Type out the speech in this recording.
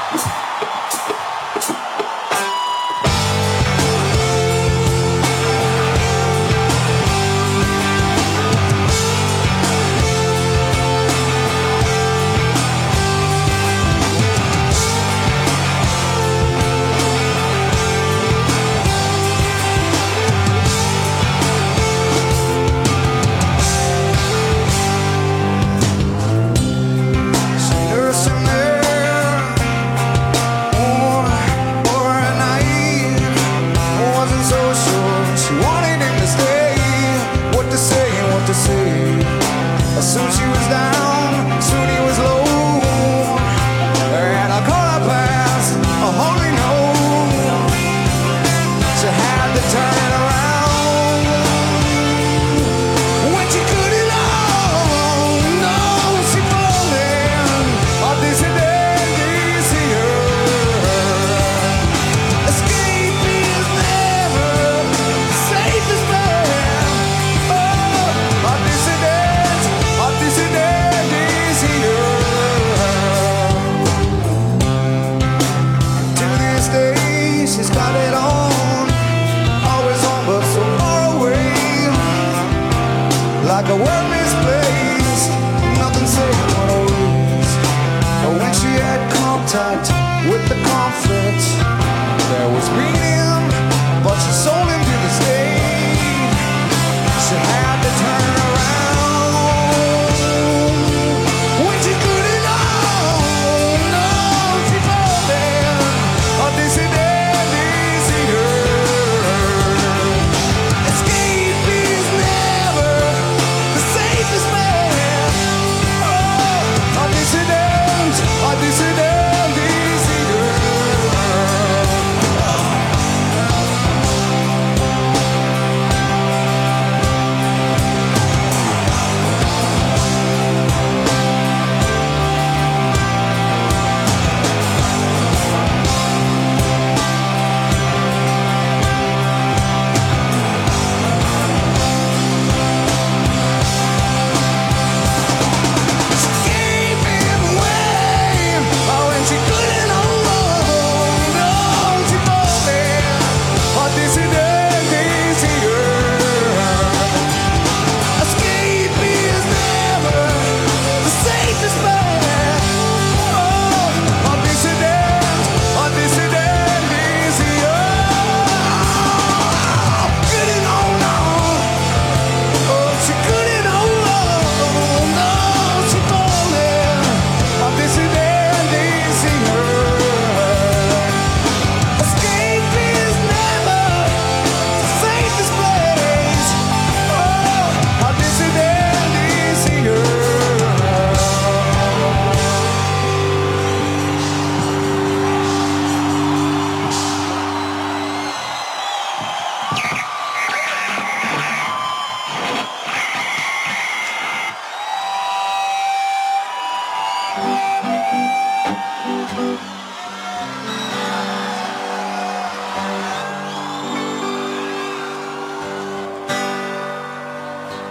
Soon she was down, soon he was low, and I called her past a holy no. She had to turn around when she couldn't long. No, she falling on this dead easier. Escape is never the safest man. Oh, on this dead easier. To this day, she's got it on, always on but so far away, like a word misplaced, nothing saying what I lose. But when she had contact with the conflict,